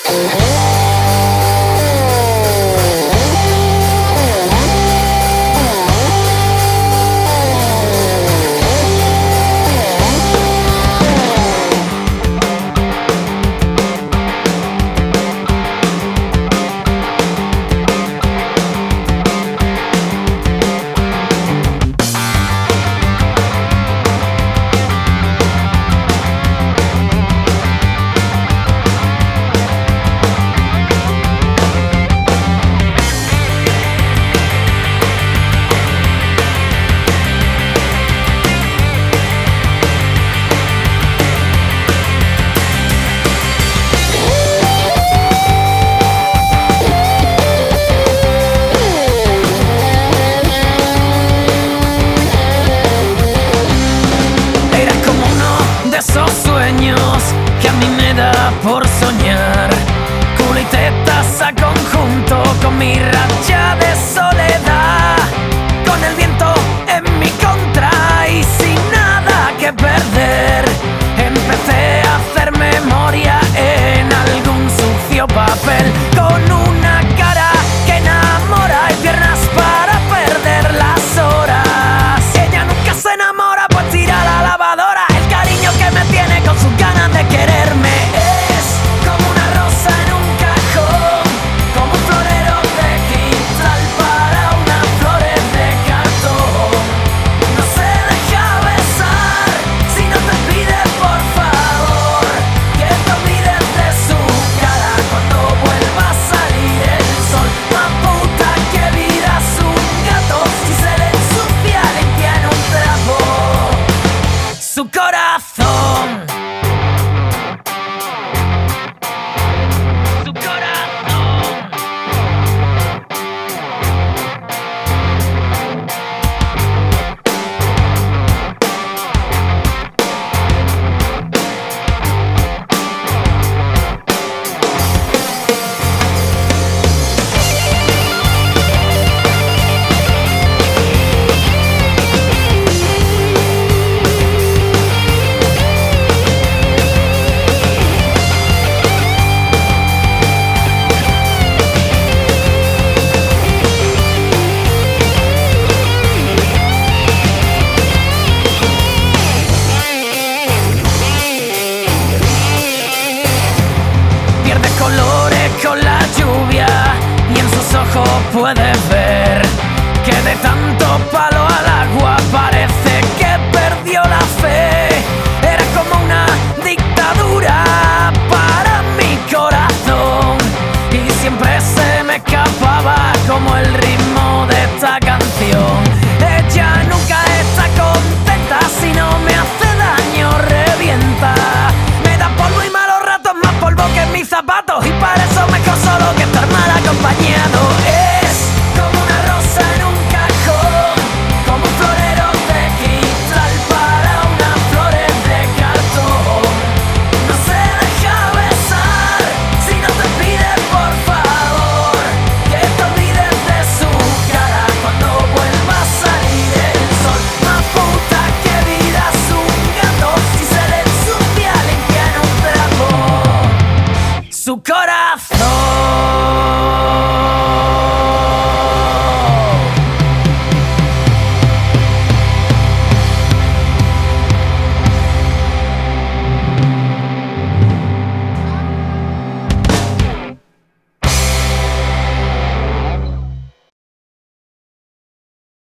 Que a mí me da por soñar, culo y tetas a conjunto con mi racha de soledad, con el viento en mi contra y sin nada que perder. Empecé a hacer memoria en algún sucio papel, con una cara que enamora y piernas para perder las horas. Ella nunca se enamora, pues tira la lavadora. El cariño que me tiene con sus ganas de quererme es como una rosa en un cajón, como un florero de cristal para unas flores de cartón. No se deja besar si no te pide por favor que te olvides de su cara cuando vuelva a salir el sol. Más puta que vida es un gato, si se le ensucia limpia en un trapo su corazón. Con la lluvia y en sus ojos puedes ver que de tanto palo al agua parece que perdió la fe. Era como una dictadura para mi corazón y siempre se me escapaba como el ritmo de esta canción. Ella nunca está contenta, si no me hace daño revienta. Me da polvo y malos ratos, más polvo que en mis zapatos, y para eso mejor solo que estar mal acompañado. Es como una rosa en un cajón, como un florero de cristal para unas flores de cartón. No se deja besar si no te pide por favor que te olvides de su cara cuando vuelva a salir el sol. Más puta que vida es un gato, si se le ensucia limpia en un trapo su corazón.